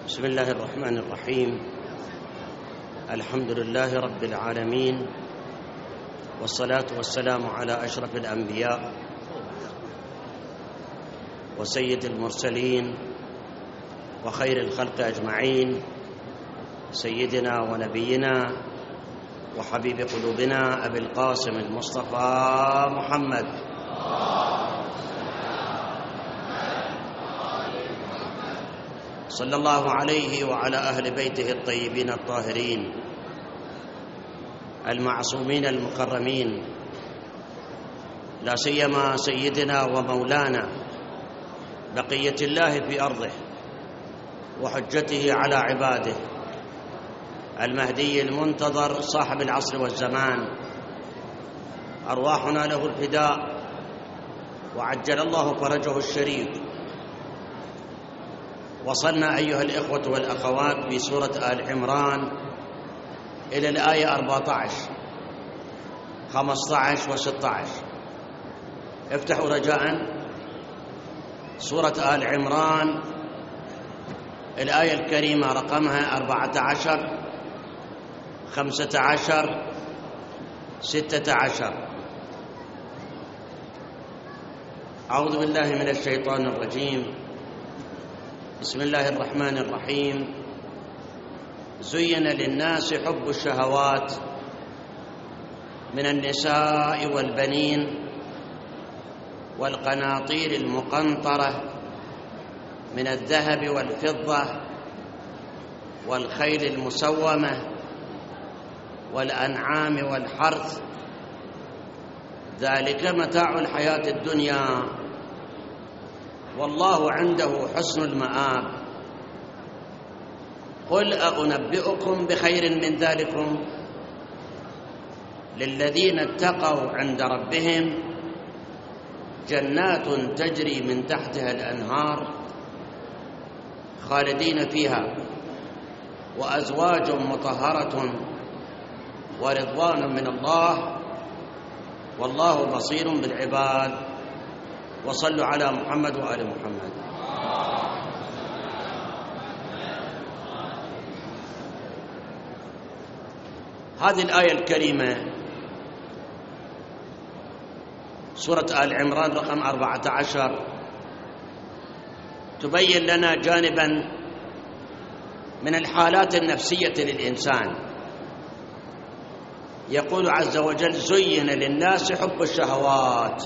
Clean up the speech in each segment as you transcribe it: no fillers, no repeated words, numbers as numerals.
بسم الله الرحمن الرحيم. الحمد لله رب العالمين، والصلاة والسلام على أشرف الأنبياء وسيد المرسلين وخير الخلق أجمعين، سيدنا ونبينا وحبيب قلوبنا أبي القاسم المصطفى محمد صلى الله عليه وعلى أهل بيته الطيبين الطاهرين المعصومين المكرمين، لا سيما سيدنا ومولانا بقية الله في أرضه وحجته على عباده المهدي المنتظر صاحب العصر والزمان، أرواحنا له الفداء وعجل الله فرجه الشريف. وصلنا أيها الإخوة والأخوات في سورة آل عمران إلى الآية 14 15 و16. افتحوا رجاء سورة آل عمران الآية الكريمة رقمها 14 15 16. أعوذ بالله من الشيطان الرجيم. بسم الله الرحمن الرحيم. زين للناس حب الشهوات من النساء والبنين والقناطير المقنطرة من الذهب والفضة والخيل المسومة والأنعام والحرث، ذلك متاع الحياة الدنيا والله عنده حسن المآب. قل أنبئكم بخير من ذلكم للذين اتقوا عند ربهم جنات تجري من تحتها الأنهار خالدين فيها وأزواج مطهرة ورضوان من الله والله بصير بالعباد. وصلوا على محمد وآل محمد. هذه الآية الكريمة سورة آل عمران رقم 14 تبين لنا جانبا من الحالات النفسية للإنسان. يقول عز وجل: زين للناس حب الشهوات.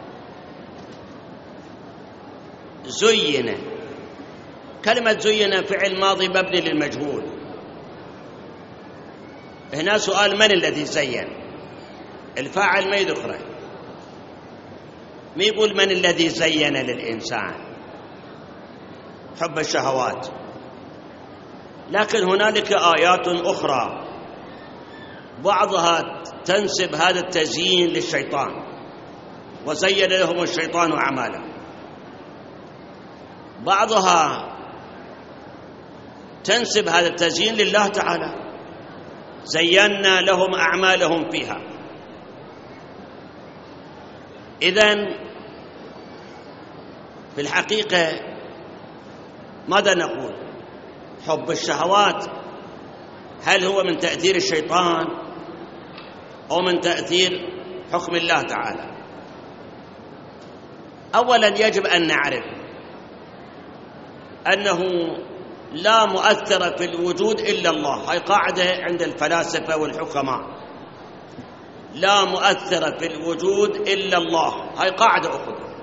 زين، كلمة زين فعل ماضي مبني للمجهول. هنا سؤال: من الذي زين؟ الفاعل ما يذكره، ما يقول من الذي زين للإنسان حب الشهوات. لكن هنالك آيات أخرى بعضها تنسب هذا التزيين للشيطان، وزين لهم الشيطان أعمالهم. بعضها تنسب هذا التزيين لله تعالى، زينا لهم أعمالهم فيها. إذن في الحقيقة ماذا نقول؟ حب الشهوات هل هو من تأثير الشيطان أو من تأثير حكم الله تعالى؟ أولا يجب أن نعرف أنه لا مؤثر في الوجود إلا الله. هاي قاعدة عند الفلاسفة والحكماء، لا مؤثر في الوجود إلا الله. هاي قاعدة أخرى.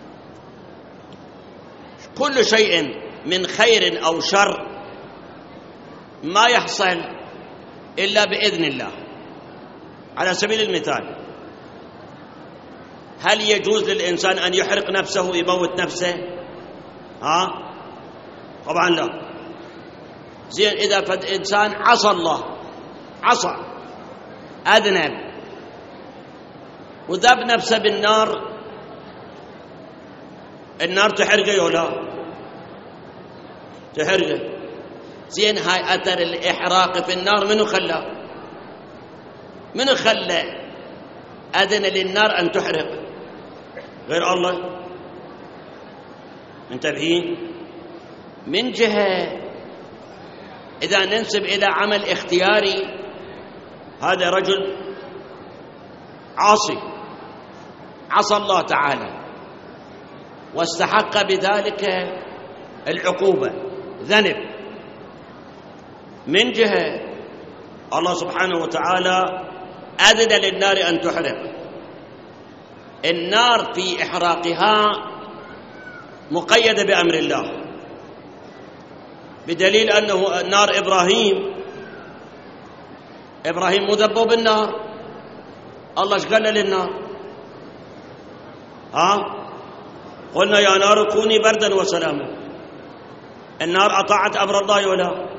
كل شيء من خير أو شر ما يحصل إلا بإذن الله. على سبيل المثال، هل يجوز للإنسان أن يحرق نفسه ويموت نفسه؟ طبعا لا. زين، إذا فد إنسان عصى الله، عصى، أذنب وذاب نفسه بالنار، النار تحرقه ولا تحرقه؟ زين، هاي أثر الإحراق في النار منو خلاه؟ منو خلى أذن للنار أن تحرق غير الله؟ منتبهين؟ من جهة إذا ننسب إلى عمل اختياري هذا رجل عاصي، عصى الله تعالى واستحق بذلك العقوبة، ذنب. من جهة الله سبحانه وتعالى أذن للنار أن تحرق، النار في إحراقها مقيدة بأمر الله، بدليل أنه نار إبراهيم مذبوا بالنار، الله ايش قال للنار؟ قلنا يا نار كوني بردا وسلاما. النار أطاعت أمر الله ولا؟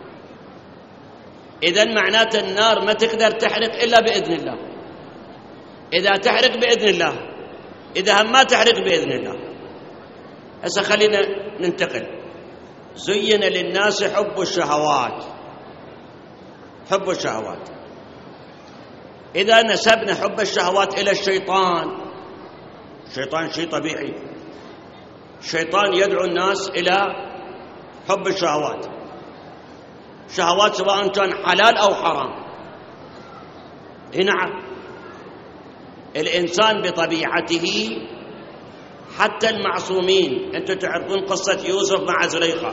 إذن معناته النار ما تقدر تحرق إلا بإذن الله، إذا تحرق بإذن الله، إذا هم ما تحرق بإذن الله. هسه خلينا ننتقل. زين للناس حب الشهوات، حب الشهوات. إذا نسبنا حب الشهوات إلى الشيطان شيء طبيعي، الشيطان يدعو الناس إلى حب الشهوات، شهوات سواء كان حلال أو حرام. نعم، الإنسان بطبيعته حتى المعصومين. أنتم تعرفون قصة يوسف مع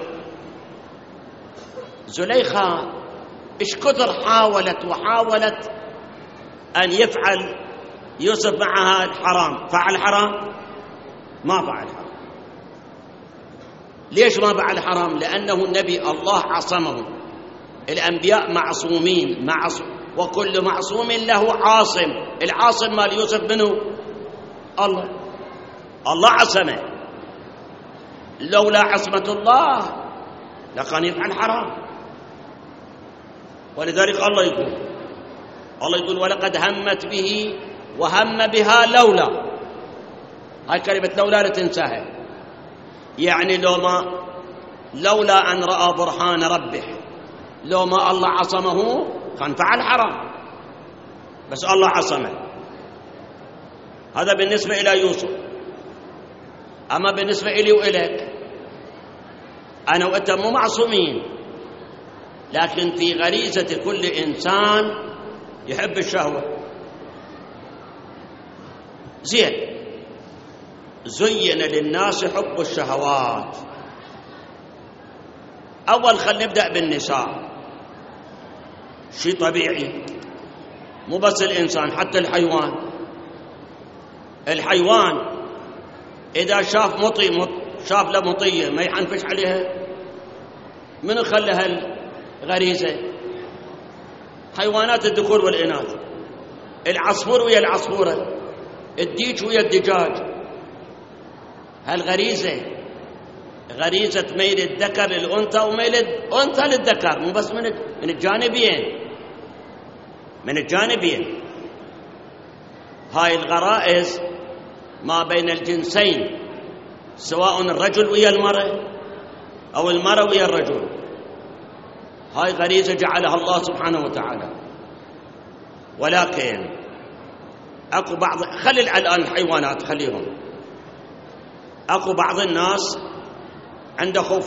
زليخة إيش كثر حاولت أن يفعل يوسف معها الحرام. فعل حرام؟ ما فعل حرام. ليش ما فعل حرام؟ لأنه النبي الله عصمه. الأنبياء معصومين، وكل معصوم له عاصم. العاصم مال يوسف منه الله عصمه، لولا عصمة الله لكان يفعل حرام. ولذلك الله يقول ولقد همت به وهم بها لولا. هاي كلمة لولا لا تنساها، يعني لولا أن رأى برهان ربه، لو ما الله عصمه كان فعل حرام، بس الله عصمه. هذا بالنسبة إلى يوسف. أما بالنسبة إلي وإليك، أنا وأنت مو معصومين، لكن في غريزة كل إنسان يحب الشهوة. زين للناس حب الشهوات. أول خلينا نبدأ بالنساء. شيء طبيعي، مو بس الإنسان، حتى الحيوان إذا شاف له مطية ما يحنفش عليها؟ من خلها الغريزة؟ حيوانات الذكور والإناث، العصفور ويا العصفورة، الديك ويا الدجاج. هالغريزة غريزة ميل الذكر للأنثى وميل الأنثى للذكر، مو بس من الجانبين. هاي الغرائز ما بين الجنسين، سواء الرجل ويا المرأة أو المرأة ويا الرجل، هاي غريزة جعلها الله سبحانه وتعالى. ولكن أكو بعض، خلي الآن الحيوانات خليهم، أكو بعض الناس عنده خوف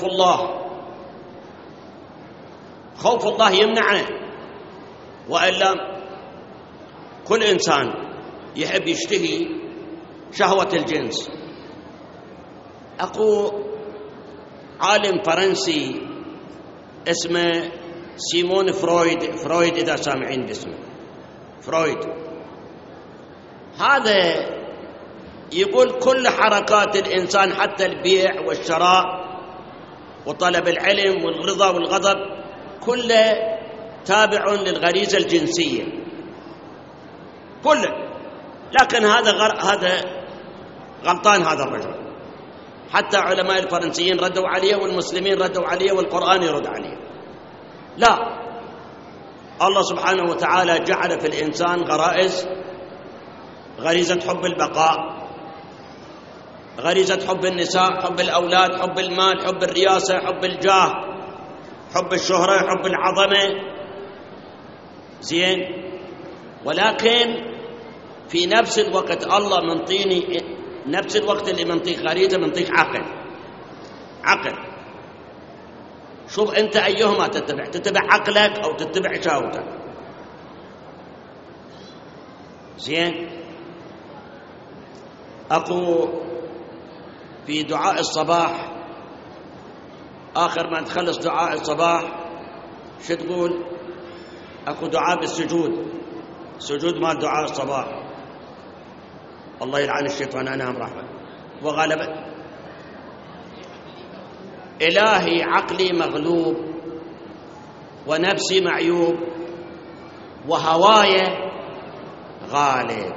الله يمنعه، وإلا كل إنسان يحب يشتهي شهوة الجنس. أكو عالم فرنسي اسمه سيمون فرويد إذا سامعين باسمه فرويد، هذا يقول كل حركات الإنسان حتى البيع والشراء وطلب العلم والرضا والغضب كله تابع للغريزة الجنسية كله. لكن هذا غلطان هذا الرجل. حتى علماء الفرنسيين ردوا عليه، والمسلمين ردوا عليه، والقرآن يرد عليه. لا، الله سبحانه وتعالى جعل في الإنسان غرائز: غريزة حب البقاء، غريزة حب النساء، حب الأولاد، حب المال، حب الرياسة، حب الجاه، حب الشهرة، حب العظمة. زين، ولكن في نفس الوقت الله منطيني، نفس الوقت اللي منطيك غريزة منطيك عقل. شوف أنت أيهما تتبع عقلك أو تتبع شهوتك. زين. أكو في دعاء الصباح آخر ما تخلص دعاء الصباح شو تقول؟ أكو دعاء بالسجود، سجود مال دعاء الصباح. الله يلعن الشيطان أنام رحمة وغالبا إلهي عقلي مغلوب ونفسي معيوب وهواي غالب.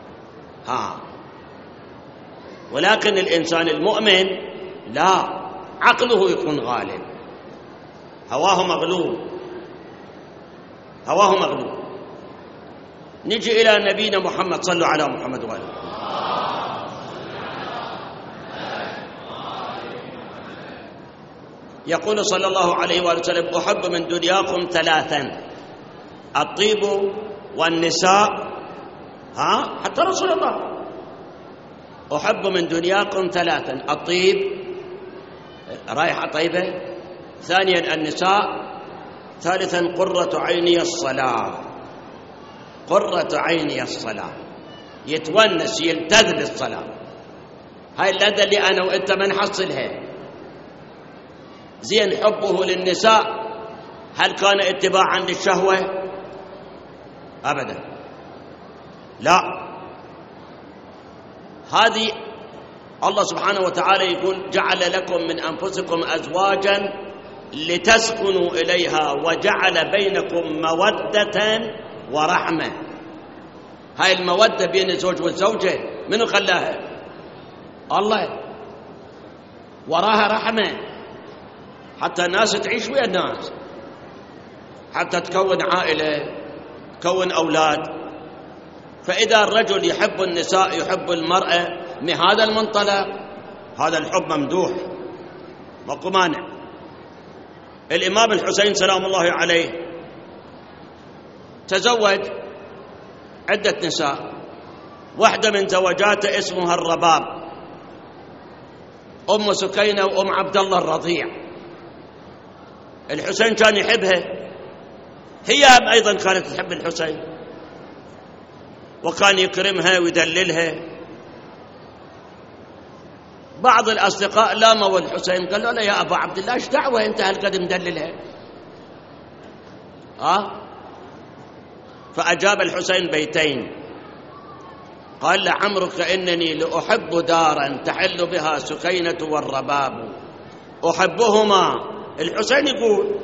ولكن الإنسان المؤمن لا، عقله يكون غالب، هواه مغلوب، هواه مغلوب. نجي إلى نبينا محمد، صلوا على محمد وآله. يقول صلى الله عليه وآله وسلم: أحب من دنياكم ثلاثا، الطيب والنساء. حتى رسول الله أحب من دنياكم ثلاثا: الطيب، رائحة طيبة، ثانيا النساء، ثالثا قرة عيني الصلاة. قرة عيني الصلاة، يتونس يلتذ بالصلاة. هاي اللذة اللي أنا وإنت ما نحصلها. زين. حبه للنساء هل كان اتباعا للشهوة؟ أبدا، لا. هذه الله سبحانه وتعالى يقول: جعل لكم من أنفسكم أزواجا لتسكنوا إليها وجعل بينكم مودة ورحمة. هاي المودة بين الزوج والزوجة منو خلاها؟ الله. وراها رحمة حتى الناس تعيش ويا الناس، حتى تكون عائلة، تكون أولاد. فإذا الرجل يحب النساء، يحب المرأة من هذا المنطلق، هذا الحب ممدوح، ماكو مانع. الإمام الحسين سلام الله عليه تزوج عدة نساء. واحدة من زوجاته اسمها الرباب، أم سكينة وأم عبد الله الرضيع. الحسين كان يحبها، هي أيضا كانت تحب الحسين، وكان يكرمها ويدللها. بعض الأصدقاء لاموا الحسين، قالوا له: يا أبا عبد الله، ايش دعوة أنت هالقد مدللها؟ فأجاب الحسين بيتين، قال: لعمرك إنني لأحب دارا تحل بها سكينة والرباب، أحبهما. الحسين يقول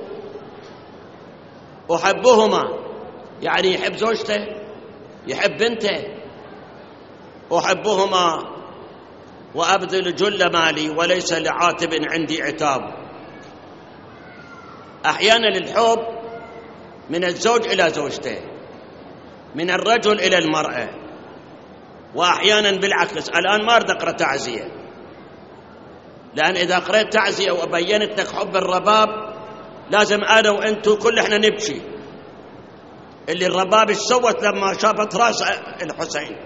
أحبهما، يعني يحب زوجته، يحب بنته. أحبهما وأبذل جل مالي وليس لعاتب عندي عتاب. أحيانا الحب من الزوج إلى زوجته، من الرجل إلى المرأة، وأحيانا بالعكس. الآن ما أريد أقرأ تعزية، لأن إذا قرأت تعزية وبينت لك حب الرباب لازم أنا وأنتو كل إحنا نبكي. اللي الرباب ايش سوت لما شافت رأس الحسين؟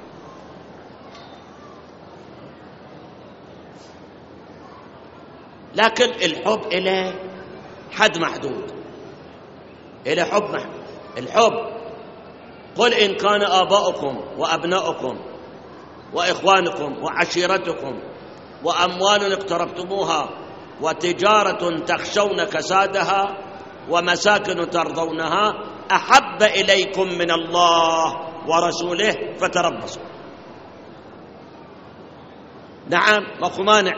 لكن الحب إلى حد محدود، إلى حب محدود. الحب: قل إن كان آباؤكم وأبناؤكم وإخوانكم وعشيرتكم وأموال اقترفتموها وتجارة تخشون كسادها ومساكن ترضونها أحب إليكم من الله ورسوله فتربصوا. نعم، ماكو مانع.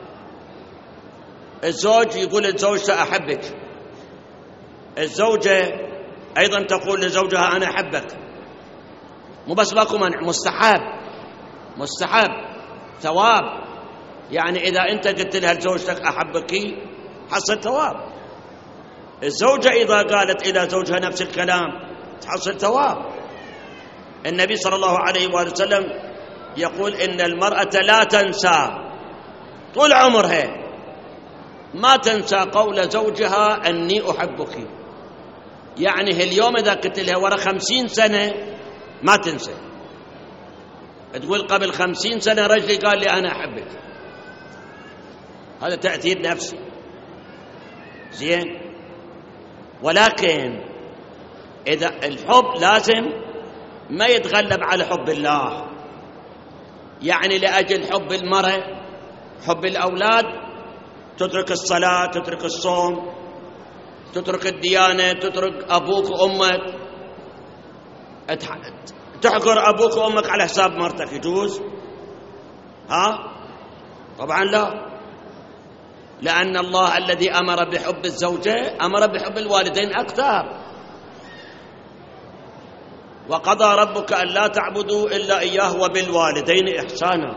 الزوج يقول لزوجته: أحبك. الزوجة أيضا تقول لزوجها: أنا أحبك. مو بس ماكو مانع، مستحب، مستحب، ثواب. يعني إذا أنت قلت لها لزوجتك أحبك حصل ثواب. الزوجة إذا قالت إلى زوجها نفس الكلام تحصل ثواب. النبي صلى الله عليه وآله وسلم يقول: إن المرأة لا تنسى طول عمرها، ما تنسى قول زوجها أني أحبك. يعني اليوم إذا قلت لها ورا 50 سنة ما تنسى، تقول قبل 50 سنة رجلي قال لي أنا أحبك. هذا تأثير نفسي. زين. ولكن إذا الحب لازم ما يتغلب على حب الله، يعني لأجل حب المرأة، حب الأولاد، تترك الصلاة، تترك الصوم، تترك الديانة، تترك أبوك وأمك، تحقر أبوك وأمك على حساب مرتك، يجوز؟ طبعا لا، لأن الله الذي أمر بحب الزوجة أمر بحب الوالدين أكثر. وقضى ربك ألا تعبدوا إلا إياه وبالوالدين إحسانا.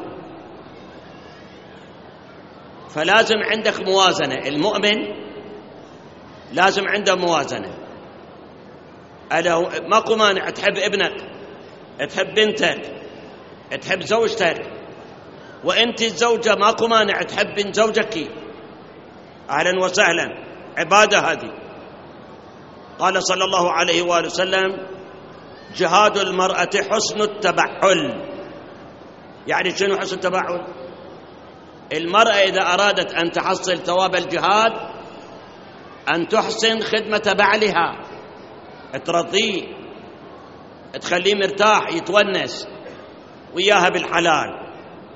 فلازم عندك موازنة، المؤمن لازم عنده موازنة. ماكو مانع تحب ابنك، تحب بنتك، تحب زوجتك، وانت الزوجة ماكو مانع تحب بنت زوجك، أهلا وسهلا، عبادة هذه. قال صلى الله عليه وآله وسلم: جهاد المرأة حسن التبحل. يعني شنو حسن التبحل؟ المرأة إذا أرادت أن تحصل ثواب الجهاد أن تحسن خدمة بعلها، ترضيه، تخليه مرتاح يتونس وياها بالحلال.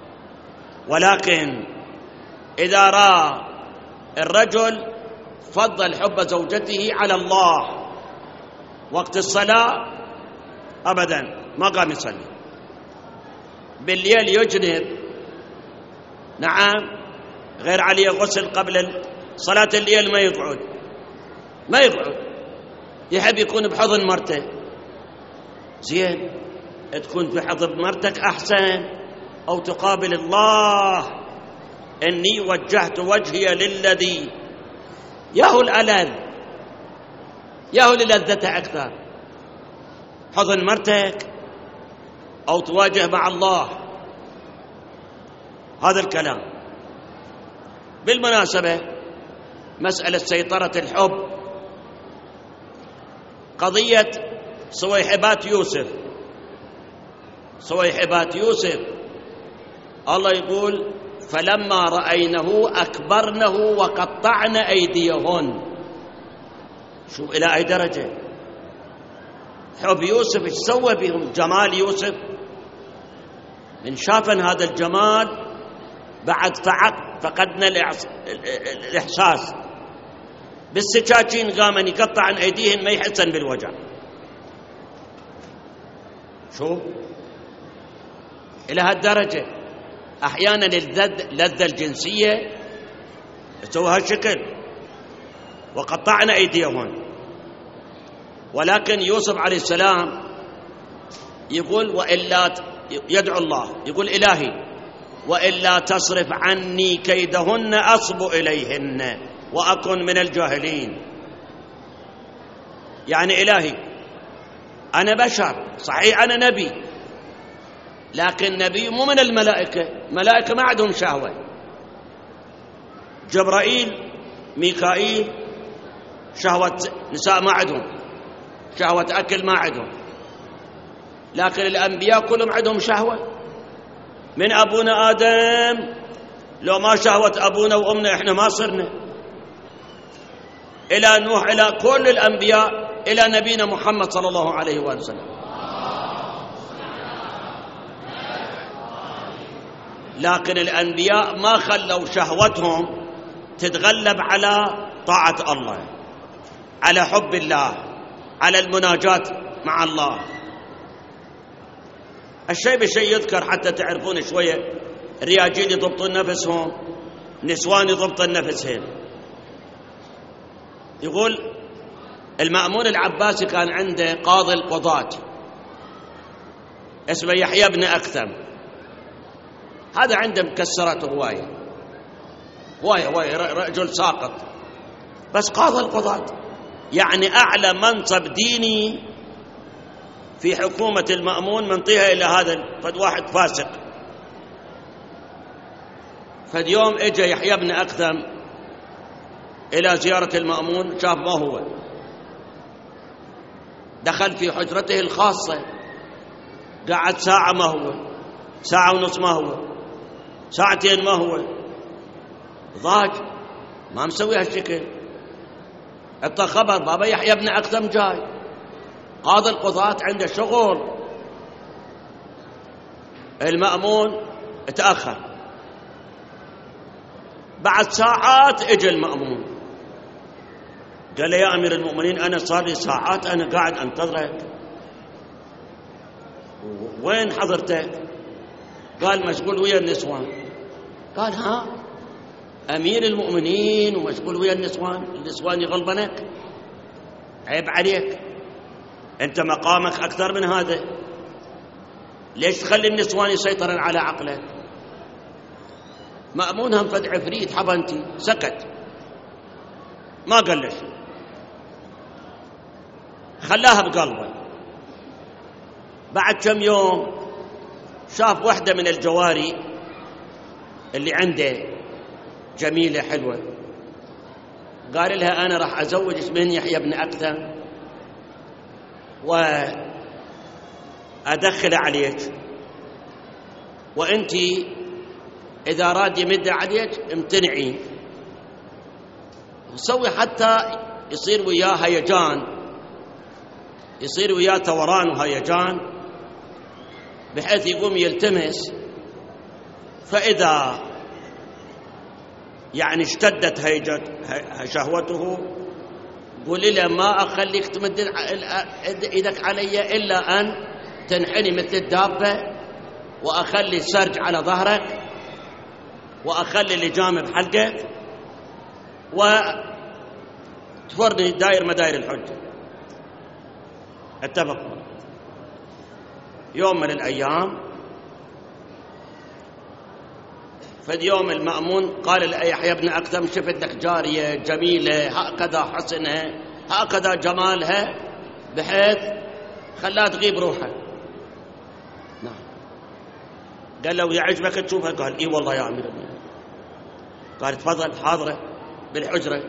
ولكن إذا رأى الرجل فضل حب زوجته على الله وقت الصلاة أبدا ما قام يصلي، بالليل يجنب، نعم، غير عليه غسل قبل صلاة الليل، ما يقعد، يحب يكون بحضن مرته. زين، تكون بحضن مرتك أحسن، أو تقابل الله: إني وجهت وجهي للذي يهو الألذ، يهو للذته أكثر، حضن مرتك أو تواجه مع الله. هذا الكلام. بالمناسبة، مسألة سيطرة الحب، قضية صويحبات يوسف، الله يقول: فلما رأينه أكبرنه وقطعن أيديهن. شوف إلى أي درجة حب يوسف، ايش سوى بهم؟ جمال يوسف، من شافن هذا الجمال بعد فقدنا الإحساس. بالسكاكين قامن يقطع عن أيديهن ما يحسن بالوجع. شوف إلى هالدرجة. أحيانا اللذة الجنسية تسوي هالشكل، وقطعنا أيديهن. ولكن يوسف عليه السلام يقول: وإلا، يدعو الله، يقول: إلهي وإلا تصرف عني كيدهن أصب إليهن وأكن من الجاهلين. يعني إلهي، أنا بشر صحيح، أنا نبي، لكن نبي مو من الملائكة. ملائكة ما عندهم شهوة. جبرائيل، ميكائيل، شهوة نساء ما عندهم، شهوة أكل ما عندهم. لكن الأنبياء كلهم عندهم شهوة. من أبونا آدم، لو ما شهوة أبونا وأمنا إحنا ما صرنا، إلى نوح، إلى كل الأنبياء، إلى نبينا محمد صلى الله عليه وآله وسلم. لكن الأنبياء ما خلوا شهوتهم تتغلب على طاعة الله، على حب الله، على المناجاة مع الله. الشيء بشيء يذكر حتى تعرفون شوية. الرياجيل يضبطون نفسهم، نسوان يضبطون نفسهم. يقول المأمون العباسي كان عنده قاضي القضاة اسمه يحيى بن أكثم. هذا عنده مكسرات هواية، رجل ساقط، بس قاضي القضاة، يعني أعلى منصب ديني في حكومة المأمون منطيها إلى هذا واحد فاسق. فاليوم اجى يحيى بن أكثم إلى زيارة المأمون، شاف ما هو، دخل في حجرته الخاصة، قعد ساعة ما هو، ساعة ونص ما هو، ساعتين ما هو، ضاج، ما مسوي هالشكل. اعطى خبر بابا يحيى بن أكثم جاي، قاضي القضاة عنده شغل. المأمون تأخر، بعد ساعات اجى المأمون قال له يا أمير المؤمنين أنا صار لي ساعات أنا قاعد أنتظرك، وين حضرتك؟ قال مشغول ويا النسوان. قال ها أمير المؤمنين ومشغول ويا النسوان يغلبنك؟ عيب عليك، أنت مقامك أكثر من هذا، ليش تخلي النسوان يسيطرن على عقلك؟ مأمون هم فد عفريت حبنتي، سكت ما قال له شيء، خلاها بقلبه. بعد كم يوم شاف واحدة من الجواري اللي عنده جميلة حلوة، قال لها أنا راح أزوجك من يحيى بن أكثم وأدخل عليك، وأنت إذا راد يمد عليك امتنعي، وسوي حتى يصير وياه هيجان، يصير وياه توران وهيجان، بحيث يقوم يلتمس، فإذا يعني اشتدت شهوته قولي له ما أخليك تمد إيدك علي إلا أن تنحني مثل الدابة، وأخلي السرج على ظهرك، وأخلي اللجام بحلقك، وتفرني داير مداير الحجة. اتفقوا. يوم من الأيام فد يوم المأمون قال ليحيى بن أكثم شفت لك جارية جميلة هكذا حسنها هكذا جمالها، بحيث خلاها تغيب روحها. نعم. قال له يعجبك تشوفها؟ قال إيه والله يا أمير المؤمنين. قال تفضل حاضرة بالحجرة.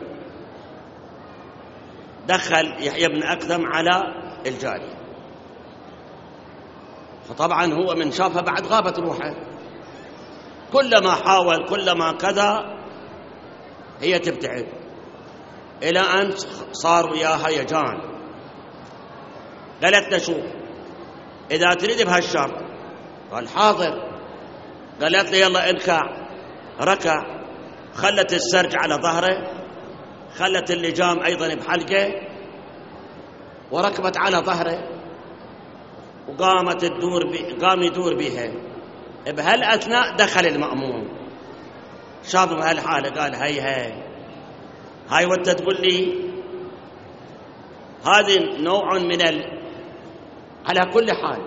دخل يحيى بن أكثم على الجارية، فطبعا هو من شافها بعد غابت روحه، كلما حاول كلما كذا هي تبتعد، إلى أن صار وياها هيجان. قالت له شوف إذا تريد بهالشر. قال حاضر. قالت له يلا انكع. ركع، خلت السرج على ظهره، خلت اللجام أيضا بحلقه، وركبت على ظهره، وقامت قام يدور بها. بهالأثناء دخل المأمون، شافه بهالحالة قال هاي وانت تقول لي هذه نوع من على كل حال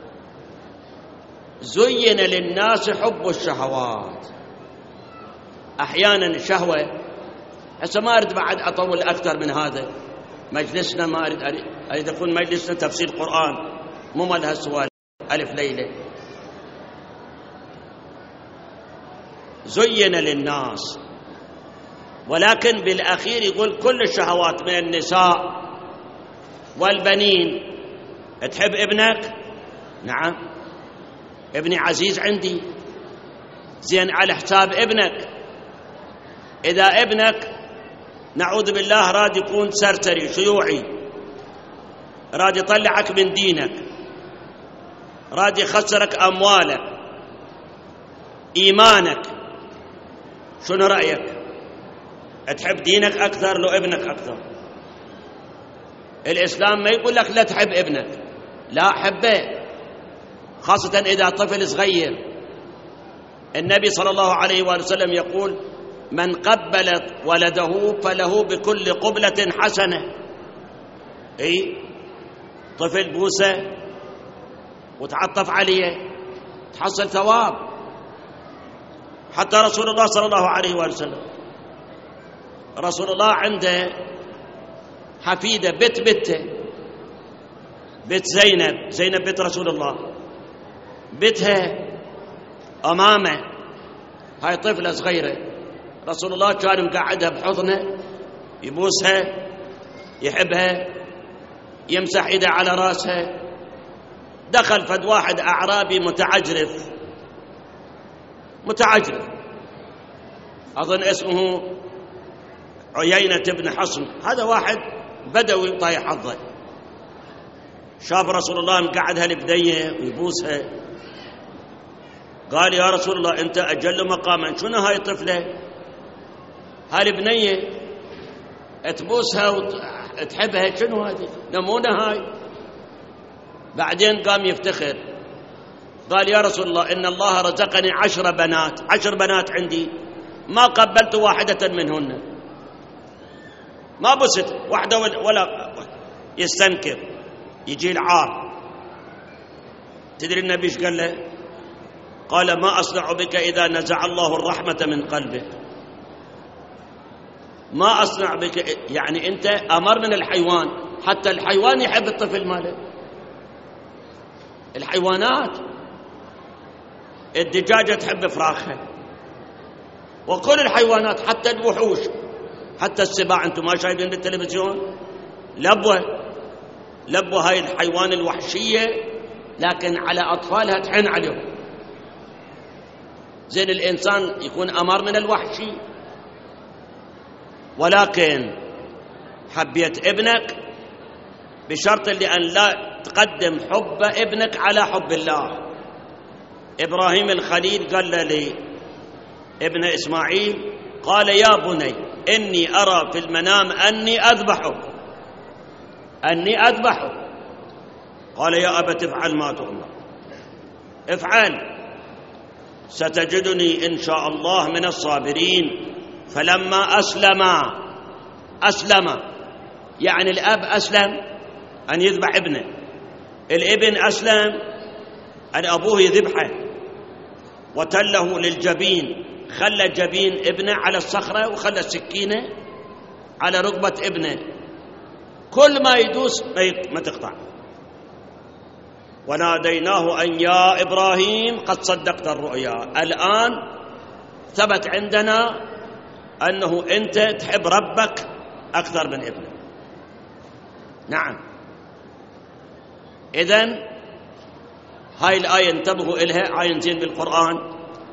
زين للناس حب الشهوات. أحيانا شهوة، هسه ما أريد بعد أطول أكثر من هذا، مجلسنا ما أريد أكون مجلسنا تفسير قرآن، مو مال هالسؤال ألف ليلة. زين للناس، ولكن بالأخير يقول كل الشهوات من النساء والبنين. تحب ابنك؟ نعم ابني عزيز عندي، زين على حساب ابنك. إذا ابنك نعوذ بالله راد يكون سرسري شيوعي، راد يطلعك من دينك، راد يخسرك أموالك إيمانك، شنو رأيك؟ تحب دينك أكثر لو ابنك أكثر؟ الإسلام ما يقول لك لا تحب ابنك، لا حبه، خاصة إذا طفل صغير. النبي صلى الله عليه وسلم يقول من قبل ولده فله بكل قبلة حسنة. اي طفل بوسه وتعطف عليه تحصل ثواب. حتى رسول الله صلى الله عليه وسلم، رسول الله عنده حفيدة بيت زينب بيت رسول الله، بيتها أمامه، هاي طفلة صغيرة، رسول الله كان مقعدها بحضنه يبوسها يحبها يمسح ايده على راسها. دخل فد واحد أعرابي متعجرف أظن اسمه عيينة بن حصن، هذا واحد بدوي طايح حظه، شاف رسول الله مقعد هالبدية ويبوسها، قال يا رسول الله أنت أجل مقاما، شنو هاي طفلة هالبنية تبوسها وتحبها، شنو هذه نمونة هاي؟ بعدين قام يفتخر قال يا رسول الله إن الله رزقني 10 بنات، 10 بنات عندي ما قبلت واحدة منهن، ما بست واحدة ولا يستنكر، يجي العار. تدري النبي ايش قال له؟ قال ما أصنع بك إذا نزع الله الرحمة من قلبك، ما أصنع بك، يعني أنت أمر من الحيوان، حتى الحيوان يحب الطفل ماله، الحيوانات الدجاجة تحب فراخها، وكل الحيوانات حتى الوحوش، حتى السباع، أنتم ما شايفين بالتلفزيون لبوة هاي الحيوان الوحشية، لكن على أطفالها تحن عليهم. زين الإنسان يكون أمر من الوحشي، ولكن حبيت ابنك بشرط لأن لا تقدم حب ابنك على حب الله. إبراهيم الخليل قال لي ابن إسماعيل، قال يا بني إني أرى في المنام أني أذبحك، قال يا أبت افعل ما تؤمر، افعل ستجدني إن شاء الله من الصابرين. فلما أسلم يعني الأب أسلم أن يذبح ابنه، الابن أسلم أن أبوه يذبحه، وتله للجبين، خلى جبين ابنه على الصخرة وخلى السكينة على ركبة ابنه، كل ما يدوس ما تقطع. وناديناه أن يا إبراهيم قد صدقت الرؤيا، الآن ثبت عندنا أنه أنت تحب ربك أكثر من ابنك. نعم، إذن هاي الآية انتبهوا إلها، آية زين بالقرآن.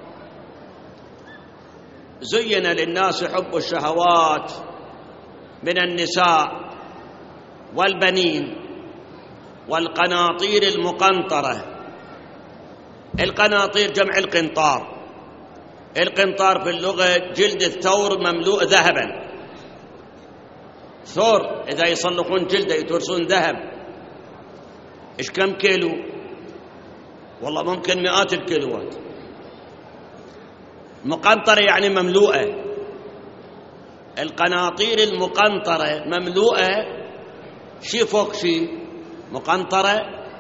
زين للناس حب الشهوات من النساء والبنين والقناطير المقنطرة. القناطير جمع القنطار، القنطار في اللغة جلد الثور مملوء ذهبا، ثور إذا يصلحون جلده يترسون ذهب، إيش كم كيلو؟ والله ممكن مئات الكيلوات. مقنطرة يعني مملوءة، القناطير المقنطرة مملوءة، شي فوق شي، مقنطرة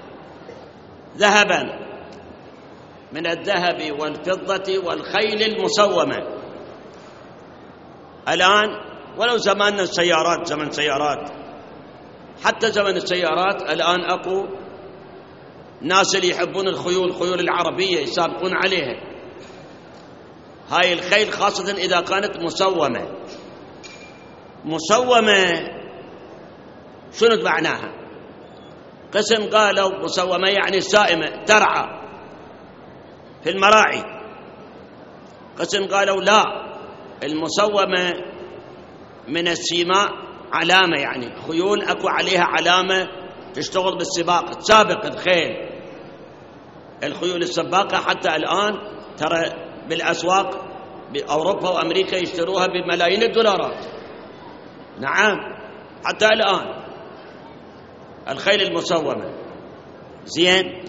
ذهبا، من الذهب والفضة والخيل المسومة. الآن ولو زماننا السيارات، زمن سيارات، حتى زمن السيارات الآن أكو ناس اللي يحبون الخيول العربية يسابقون عليها. هاي الخيل خاصة إذا كانت مسومة شنو معناها؟ قسم قالوا مسومة يعني سائمة ترعى في المراعي، قسم قالوا لا، المسومة من السيماء علامة، يعني خيول أكو عليها علامة تشتغل بالسباق، تسابق الخيول السباقة. حتى الآن ترى بالأسواق بأوروبا وأمريكا يشتروها بملايين الدولارات. نعم، حتى الآن الخيل المسومة. زين،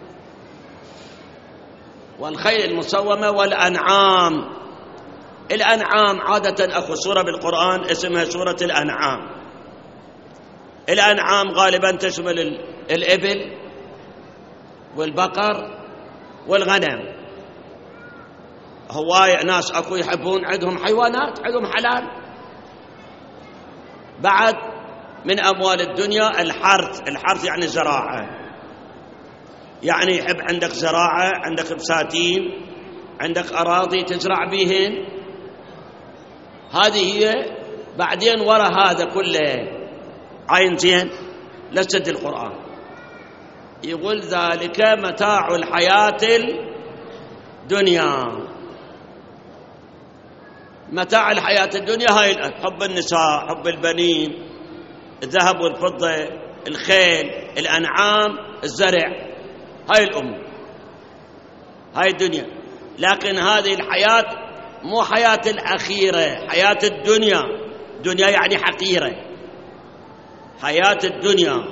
والخيل المسومة والأنعام. الأنعام عادة أخو سورة بالقرآن اسمها سورة الأنعام. الأنعام غالبا تشمل الإبل والبقر والغنم. هواية ناس أكو يحبون عندهم حيوانات، عندهم حلال. بعد من أموال الدنيا الحرث يعني زراعة، يعني يحب عندك زراعة، عندك بساتين، عندك أراضي تزرع بهن، هذه هي. بعدين وراء هذا كله عين زين لسد القرآن يقول ذلك متاع الحياة الدنيا، متاع الحياة الدنيا هاي الآن، حب النساء، حب البنين، الذهب والفضة، الخيل، الأنعام، الزرع، هاي الأمور، هاي الدنيا. لكن هذه الحياة مو حياة الأخيرة، حياة الدنيا. دنيا يعني حقيرة، حياة الدنيا.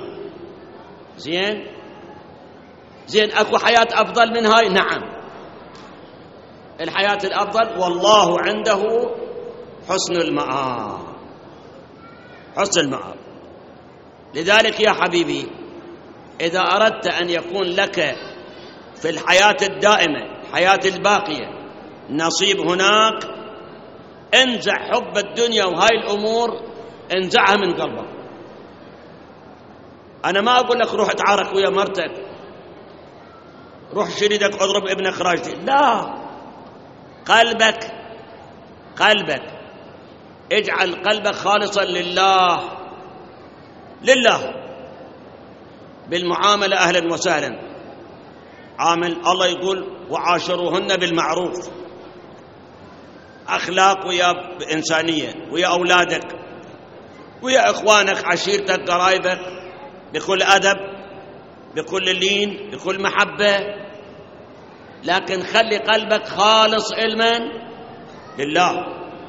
زين أكو حياة أفضل من هاي؟ نعم، الحياة الأفضل والله عنده حسن المآب، حسن المآب. لذلك يا حبيبي، إذا أردت أن يكون لك في الحياة الدائمة، الحياة الباقية، نصيب هناك، انزع حب الدنيا وهاي الأمور، انزعها من قلبك. أنا ما أقول لك روح اتعارك ويا مرتك، روح شريدك اضرب ابنك راجل، لا. قلبك اجعل قلبك خالصا لله، لله، بالمعاملة أهلا وسهلا. عامل الله يقول وعاشروهن بالمعروف، أخلاق ويا إنسانية، ويا أولادك، ويا إخوانك، عشيرتك، قرايبك، بكل أدب، بكل لين، بكل محبة. لكن خلي قلبك خالص علما لله.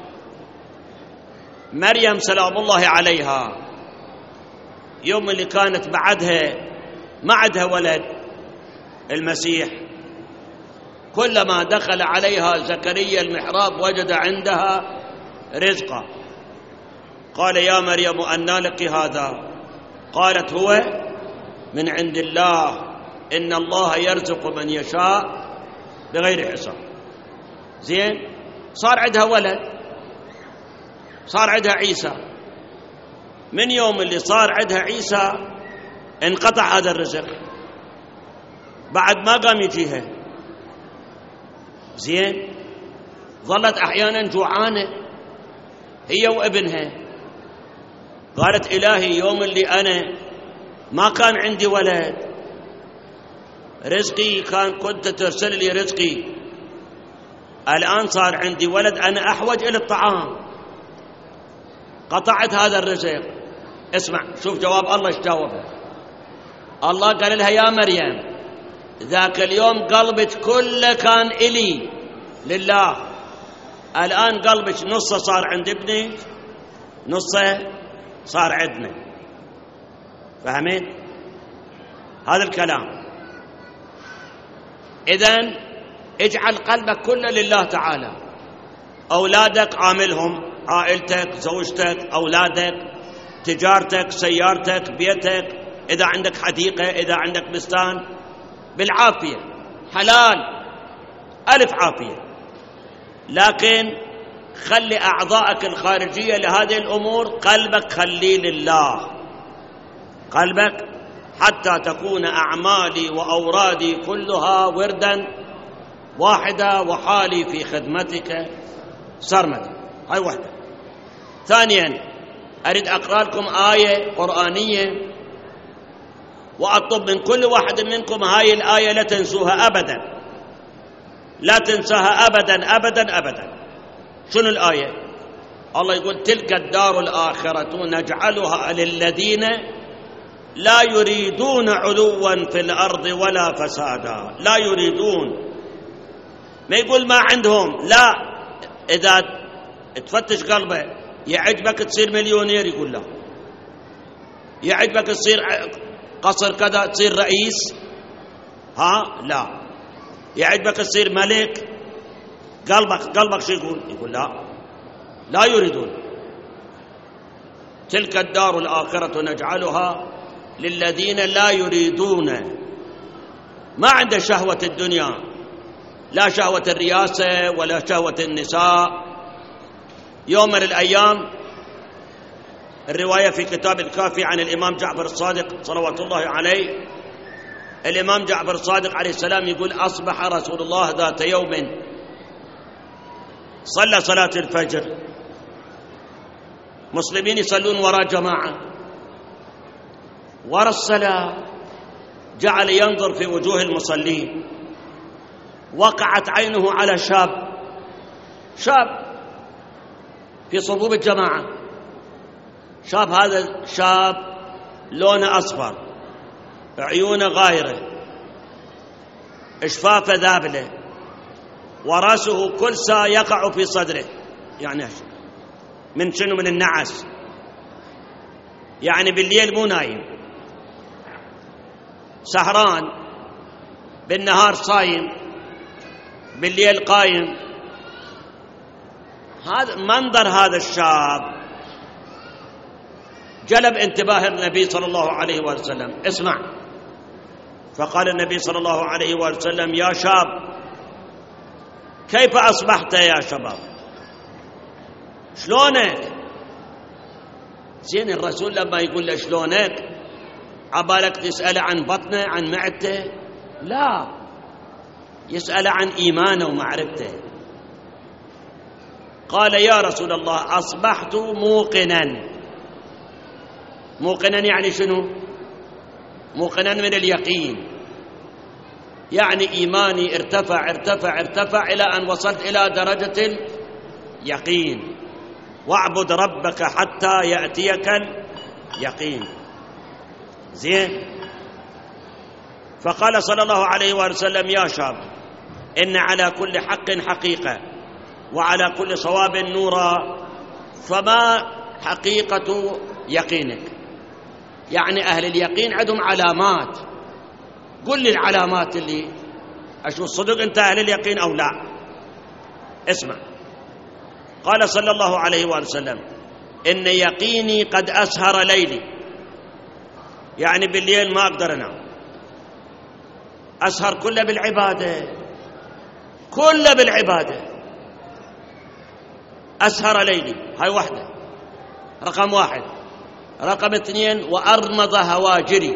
مريم سلام الله عليها، يوم اللي كانت بعدها ما عندها ولد، المسيح، كلما دخل عليها زكريا المحراب وجد عندها رزقا. قال يا مريم أنى لك هذا؟ قالت هو من عند الله، إن الله يرزق من يشاء بغير حساب. زين، صار عندها ولد، صار عندها عيسى. من يوم اللي صار عندها عيسى انقطع هذا الرزق، بعد ما قام يجيها. زين، ظلت أحيانا جوعانة هي وابنها. قالت إلهي، يوم اللي أنا ما كان عندي ولد، رزقي كنت ترسل لي رزقي، الآن صار عندي ولد، أنا أحوج إلى الطعام، قطعت هذا الرزق. اسمع، شوف جواب الله ايش جاوبها. الله قال لها يا مريم، ذاك اليوم قلبك كله كان إلي، لله، الآن قلبك نصه صار عند ابنك، نصه صار عندنا. فهمت هذا الكلام؟ إذن اجعل قلبك كله لله تعالى. أولادك عاملهم، عائلتك، زوجتك، أولادك، تجارتك، سيارتك، بيتك، إذا عندك حديقة، إذا عندك بستان، بالعافية، حلال، ألف عافية. لكن خلي أعضائك الخارجية لهذه الأمور، قلبك خليه لله، قلبك، حتى تكون أعمالي وأورادي كلها وردا واحدة، وحالي في خدمتك سرمدا. هاي واحدة. ثانيا، أريد أقرأ لكم آية قرآنية، وأطلب من كل واحد منكم هاي الآية لا تنسوها أبدا، لا تنساها أبدا أبدا أبدا. شنو الآية؟ الله يقول تلك الدار الآخرة نجعلها للذين لا يريدون علوا في الأرض ولا فسادا. لا يريدون، ما يقول ما عندهم، لا. إذا تفتش قلبه، يعجبك تصير مليونير، يقول لا. يعجبك تصير قصر كذا، تصير رئيس، لا. يعجبك تصير ملك، قلبك شو يقول؟ يقول لا، لا يريدون. تلك الدار الآخرة نجعلها للذين لا يريدون، ما عنده شهوة الدنيا، لا شهوة الرياسة ولا شهوة النساء. يوم من الأيام، الرواية في كتاب الكافي عن الإمام جعفر الصادق صلوات الله عليه، الإمام جعفر الصادق عليه السلام يقول أصبح رسول الله ذات يوم صلى صلاة الفجر، مسلمين يصلون وراء جماعة، وراء الصلاة جعل ينظر في وجوه المصلين، وقعت عينه على شاب في صفوف الجماعة، شاف هذا الشاب لونه أصفر، عيونه غايرة، إشفافه ذابلة، ورأسه كلسا يقع في صدره، يعني من شنو؟ من النعس، يعني بالليل مو نايم، سهران، بالنهار صايم، بالليل قايم. هذا منظر هذا الشاب جلب انتباه النبي صلى الله عليه وسلم. اسمع، فقال النبي صلى الله عليه وسلم: يا شاب، كيف أصبحت يا شباب؟ شلونك؟ زين، الرسول لما يقول له شلونك عبالك تسأله عن بطنه عن معدته؟ لا، يسأل عن إيمانه ومعرفته. قال: يا رسول الله، أصبحت موقنا. موقنا يعني شنو؟ موقنا من اليقين، يعني إيماني ارتفع ارتفع ارتفع إلى أن وصلت إلى درجة اليقين. واعبد ربك حتى يأتيك اليقين. زين. فقال صلى الله عليه وسلم: يا شاب، إن على كل حق حقيقة، وعلى كل صواب نورا، فما حقيقة يقينك؟ يعني أهل اليقين عندهم علامات، قل لي العلامات اللي أشوف صدق أنت أهل اليقين أو لا. اسمع، قال صلى الله عليه وسلم: إن يقيني قد أسهر ليلي، يعني بالليل ما أقدر أنام، أسهر كله بالعبادة، كله بالعبادة، أسهر ليلي. هاي واحدة، رقم واحد. رقم اثنين: وأرمض هواجري.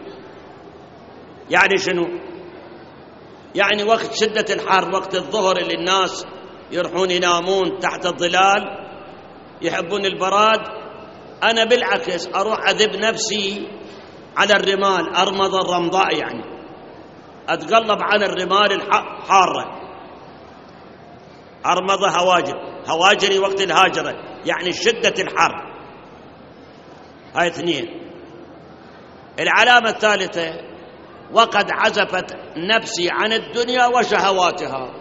يعني شنو؟ يعني وقت شدة الحر، وقت الظهر اللي الناس يروحون ينامون تحت الظلال، يحبون البراد، أنا بالعكس أروح أذب نفسي على الرمال، أرمض الرمضاء، يعني أتقلب على الرمال الحارة. أرمض هواجري وقت الهاجرة، يعني شدة الحر. هاي اثنين. العلامة الثالثة: وقد عزفت نفسي عن الدنيا وشهواتها.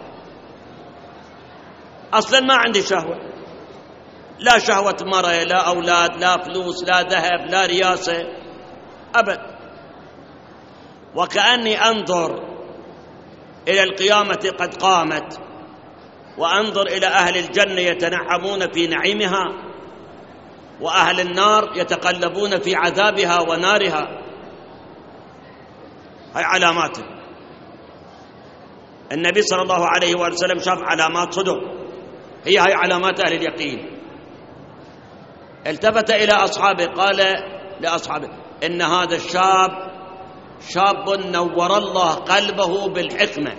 أصلا ما عندي شهوة، لا شهوة مرأة، لا أولاد، لا فلوس، لا ذهب، لا رياسة، أبد. وكأني أنظر إلى القيامة قد قامت، وأنظر إلى أهل الجنة يتنعمون في نعيمها، وأهل النار يتقلبون في عذابها ونارها. هاي علاماته. النبي صلى الله عليه وسلم شاف علامات صدق، هاي علامات أهل اليقين. التفت إلى أصحابه، قال لأصحابه: إن هذا الشاب شاب نور الله قلبه بالحكمة،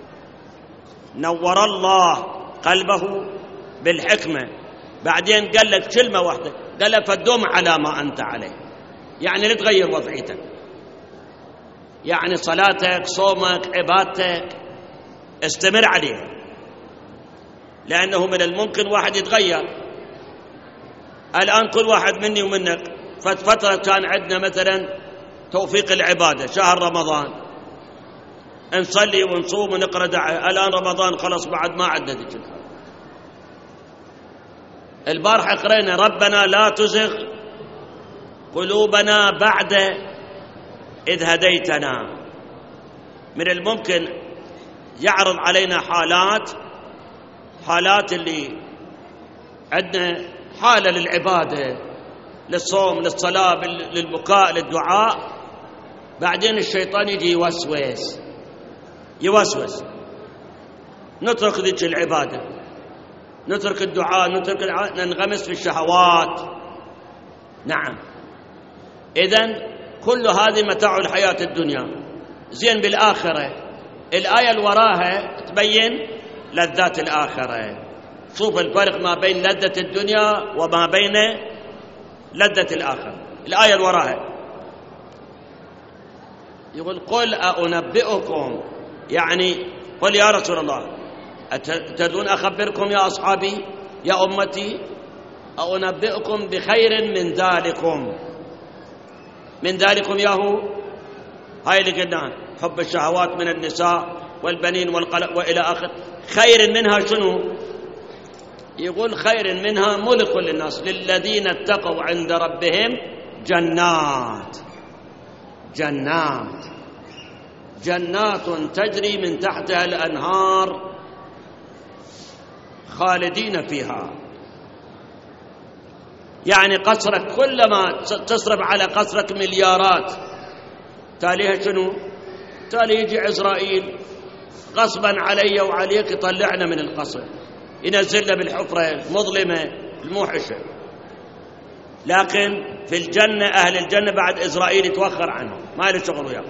نور الله قلبه بالحكمة. بعدين قال لك كلمة واحدة، قال له: فدم على ما أنت عليه، يعني لا تغير وضعيتك، يعني صلاتك، صومك، عبادتك استمر عليها، لأنه من الممكن واحد يتغير. الآن كل واحد مني ومنك فترة كان عندنا مثلا توفيق العبادة، شهر رمضان نصلي ونصوم ونقرأ دعاء. الآن رمضان خلص، بعد ما عدنا ذيك الحال. البارحة قرينا: ربنا لا تزغ قلوبنا بعد إذ هديتنا. من الممكن يعرض علينا حالات اللي عندنا حالة للعبادة، للصوم، للصلاة، للبكاء، للدعاء، بعدين الشيطان يجي يوسوس، نترك ذيك العبادة، نترك الدعاء، ننغمس في الشهوات. نعم. إذن كل هذه متاع الحياة الدنيا. زين، بالآخرة الآية اللي وراها تبين لذات الآخرة. شوف الفرق ما بين لذة الدنيا وما بين لذة الآخرة. الآية اللي وراها يقول: قل أنبئكم، يعني قل يا رسول الله، أتدرون أخبركم يا أصحابي يا أمتي أنبئكم بخير من ذلكم. من ذلكم ياهو هاي اللي قلنا حب الشهوات من النساء والبنين والقلق وإلى آخر. خير منها شنو؟ يقول خير منها ملك للناس للذين اتقوا عند ربهم جنات تجري من تحتها الأنهار خالدين فيها. يعني قصرك كلما تصرف على قصرك مليارات، تاليها شنو؟ تالي يجي عزرائيل غصبا علي وعليك يطلعنا من القصر، ينزلنا بالحفرة المظلمة الموحشة. لكن في الجنة أهل الجنة بعد إسرائيل يتوخر عنهم، ما له شغل وياه.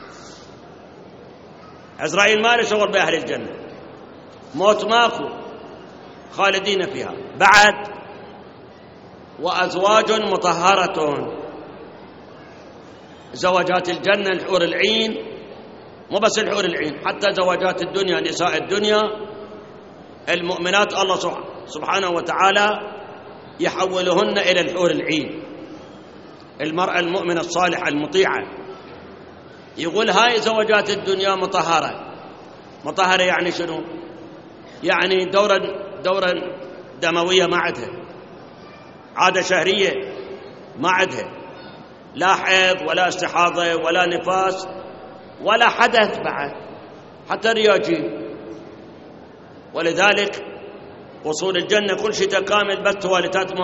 إسرائيل ما له شغل بأهل الجنة، موت ماكو، خالدين فيها. بعد وأزواج مطهرة، زوجات الجنة الحور العين، مو بس الحور العين، حتى زوجات الدنيا نساء الدنيا المؤمنات الله سبحانه وتعالى يحولهن إلى الحور العين. المرأة المؤمنة الصالحة المطيعة، يقول هاي زوجات الدنيا مطهرة يعني شنو؟ يعني دورة دموية ما عندها، عادة شهرية ما عندها، لا حيض ولا استحاضة ولا نفاس ولا حدث بعد، حتى رياجين. ولذلك وصول الجنة كل شيء كامل، بس تواليتات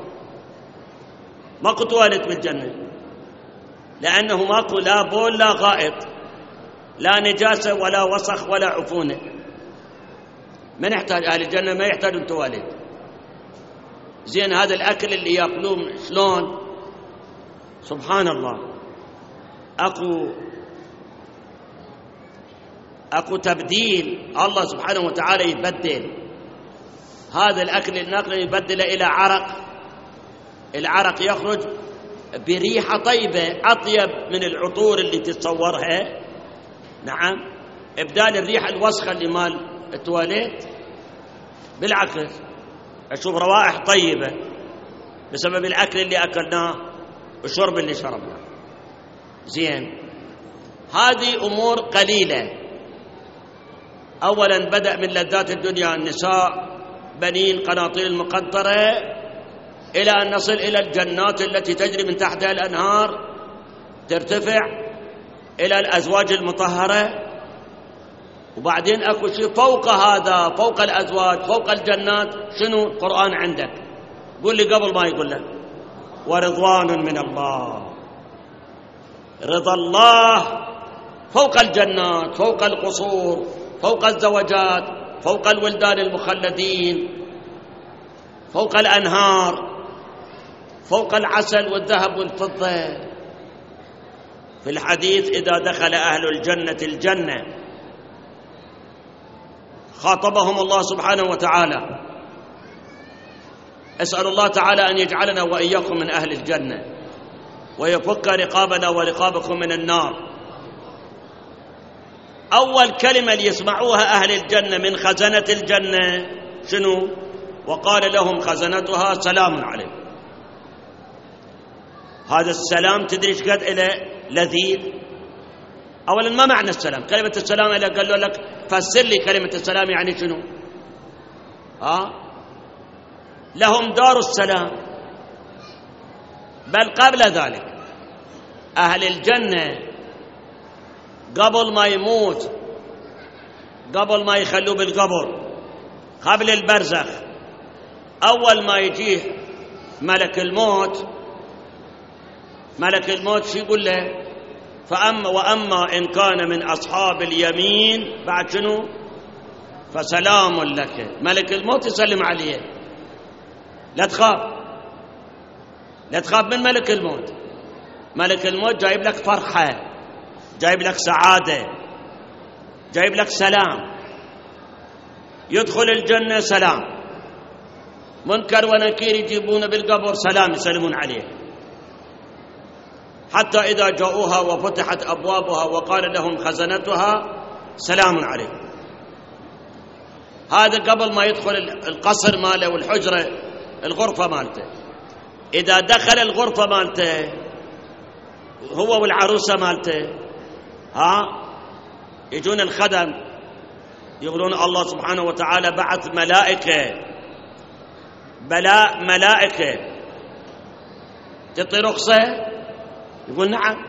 ماكو تواليت بالجنة، لأنه ماكو لا بول لا غائط، لا نجاسة ولا وسخ ولا عفونة. من يحتاج أهل الجنة؟ ما يحتاجون تواليت. زين هذا الأكل اللي يأكلون شلون؟ سبحان الله، أكو تبديل. الله سبحانه وتعالى يبدل هذا الأكل الناقل، يبدله إلى عرق. العرق يخرج بريحة طيبة أطيب من العطور اللي تتصورها. نعم، إبدال الريحة الوسخة اللي مال التواليت، بالعكس أشوف روائح طيبة بسبب الأكل اللي أكلناه والشرب اللي شربناه. زين، هذه أمور قليلة. أولا بدأ من لذات الدنيا، النساء، بنين، قناطير المقنطرة، إلى أن نصل إلى الجنات التي تجري من تحتها الأنهار، ترتفع إلى الأزواج المطهرة. وبعدين أكو شيء فوق هذا، فوق الأزواج، فوق الجنات. شنو؟ القرآن عندك، قول لي قبل ما يقول لك ورضوان من الله. رضا الله فوق الجنات، فوق القصور، فوق الزوجات، فوق الولدان المخلدين، فوق الأنهار، فوق العسل والذهب والفضة. في الحديث إذا دخل أهل الجنة الجنة خاطبهم الله سبحانه وتعالى. أسأل الله تعالى أن يجعلنا وإياكم من أهل الجنة، ويفك رقابنا ورقابكم من النار. أول كلمة ليسمعوها أهل الجنة من خزنة الجنة شنو؟ وقال لهم خزنتها سلام عليكم. هذا السلام تدري ايش قد إلى لذيذ؟ أولا ما معنى السلام؟ كلمة السلام إذا قالوا لك فسر لي كلمة السلام يعني شنو؟ لهم دار السلام. بل قبل ذلك أهل الجنة قبل ما يموت، قبل ما يخلوه بالقبر، قبل البرزخ، أول ما يجيه ملك الموت، ملك الموت شو يقول له؟ وأما إن كان من أصحاب اليمين بعد شنو؟ فسلام لك. ملك الموت يسلم عليه، لا تخاف، لا تخاف من ملك الموت. ملك الموت جايب لك فرحة، جايب لك سعادة، جايب لك سلام. يدخل الجنة سلام، منكر ونكير يجيبون بالقبر سلام، يسلمون عليه. حتى إذا جاءوها وفتحت أبوابها وقال لهم خزنتها سلام عليكم. هذا قبل ما يدخل القصر ماله والحجرة الغرفة مالته. إذا دخل الغرفة مالته هو والعروسة مالته، يجون الخدم يقولون الله سبحانه وتعالى بعث ملائكة تعطي رخصة؟ يقول نعم.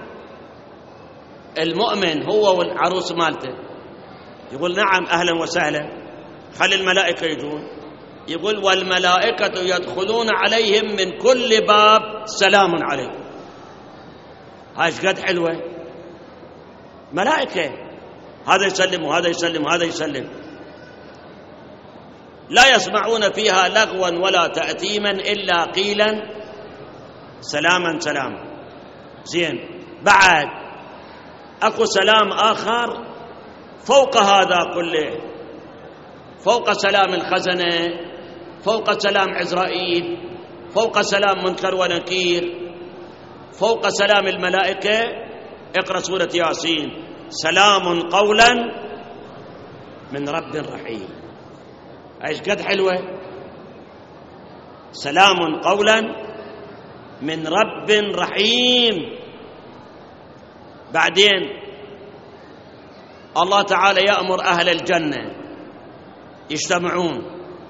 المؤمن هو والعروس مالته يقول نعم أهلا وسهلا، خلي الملائكة يجون. يقول والملائكة يدخلون عليهم من كل باب سلام عليكم. هاي قد حلوة ملائكة، هذا يسلم وهذا يسلم وهذا يسلم، لا يسمعون فيها لغوا ولا تأثيما إلا قيلا سلاما سلاما. زين، بعد أكو سلام آخر فوق هذا كله، فوق سلام الخزنة، فوق سلام عزرائيل، فوق سلام منكر ونكير، فوق سلام الملائكة. اقرأ سورة ياسين، سلام قولا من رب رحيم. ايش قد حلوة، سلام قولا من رب رحيم. بعدين الله تعالى يأمر أهل الجنة يجتمعون،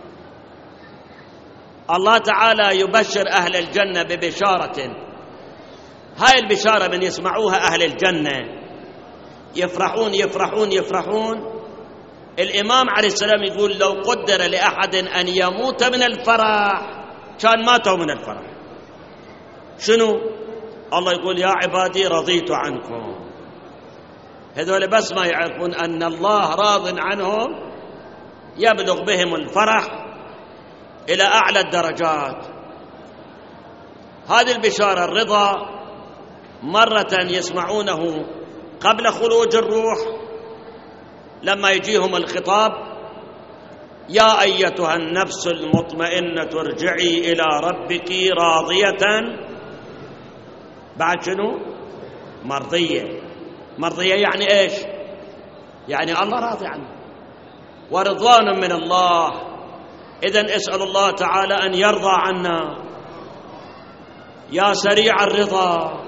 الله تعالى يبشر أهل الجنة ببشارة، هاي البشارة من يسمعوها أهل الجنة يفرحون يفرحون يفرحون. الإمام عليه السلام يقول لو قدر لأحد أن يموت من الفرح كان ماتوا من الفرح. شنو؟ الله يقول يا عبادي رضيت عنكم. هذول بس ما يعرفون أن الله راض عنهم يبلغ بهم الفرح إلى أعلى الدرجات. هذه البشارة الرضا مرة يسمعونه قبل خروج الروح لما يجيهم الخطاب يا أيتها النفس المطمئنة ارجعي إلى ربك راضية. بعد شنو؟ مرضية. مرضية يعني إيش؟ يعني الله راضي عنه ورضوان من الله. إذن اسأل الله تعالى أن يرضى عنا. يا سريع الرضا،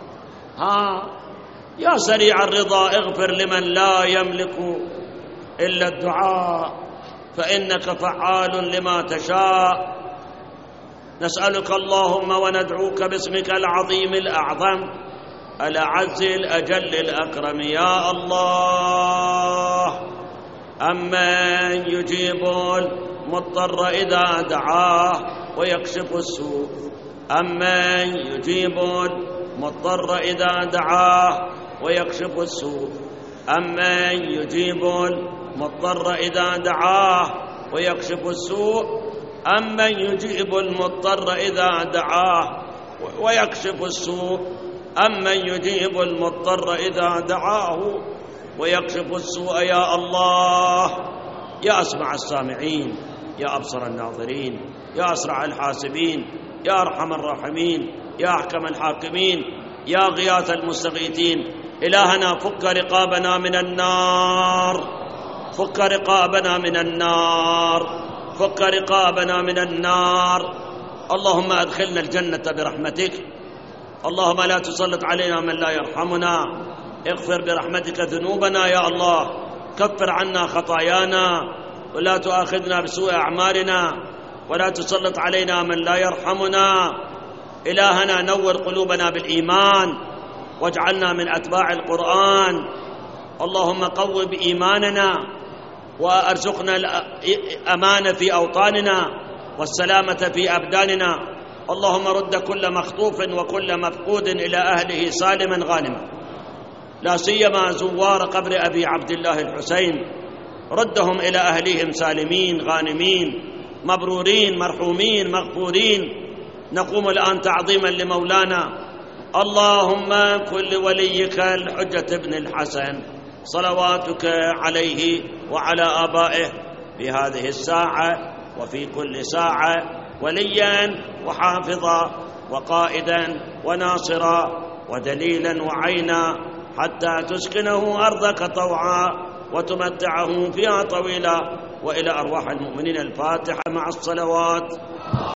يا سريع الرضا اغفر لمن لا يملك إلا الدعاء فإنك فعال لما تشاء. نسألك اللهم وندعوك باسمك العظيم الأعظم الأعز الأجل الأكرم يا الله أمن يجيب المضطر إذا دعاه ويكشف السوء. أمن يجيب المضطر إذا دعاه ويكشف السوء. أمن يجيب المضطر إذا دعاه ويكشف السوء. أمن يجيب المضطر إذا دعاه ويكشف السوء. أمن يجيب المضطر إذا دعاه ويكشف السوء. يا الله يا أسمع السامعين، يا أبصر الناظرين، يا أسرع الحاسبين، يا أرحم الراحمين، يا أحكم الحاكمين، يا غياث المستغيثين. إلهنا فك رقابنا من النار، فك رقابنا من النار، فك رقابنا من النار. اللهم أدخلنا الجنة برحمتك. اللهم لا تسلط علينا من لا يرحمنا. اغفر برحمتك ذنوبنا يا الله. كفر عنا خطايانا ولا تؤاخذنا بسوء أعمالنا ولا تسلط علينا من لا يرحمنا. إلهنا نور قلوبنا بالإيمان واجعلنا من أتباع القرآن. اللهم قو بإيماننا وأرزقنا الأمان في أوطاننا والسلامة في أبداننا. اللهم رد كل مخطوف وكل مفقود إلى أهله سالما غانما، لا سيما زوار قبر أبي عبد الله الحسين، ردهم إلى أهليهم سالمين غانمين مبرورين مرحومين مغفورين. نقوم الآن تعظيما لمولانا اللهم كل وليك الحجة بن الحسن صلواتك عليه وعلى آبائه في هذه الساعة وفي كل ساعة وليا وحافظا وقائدا وناصرا ودليلا وعينا حتى تسكنه أرضك طوعا وتمتعه فيها طويلا. وإلى أرواح المؤمنين الفاتحة مع الصلوات.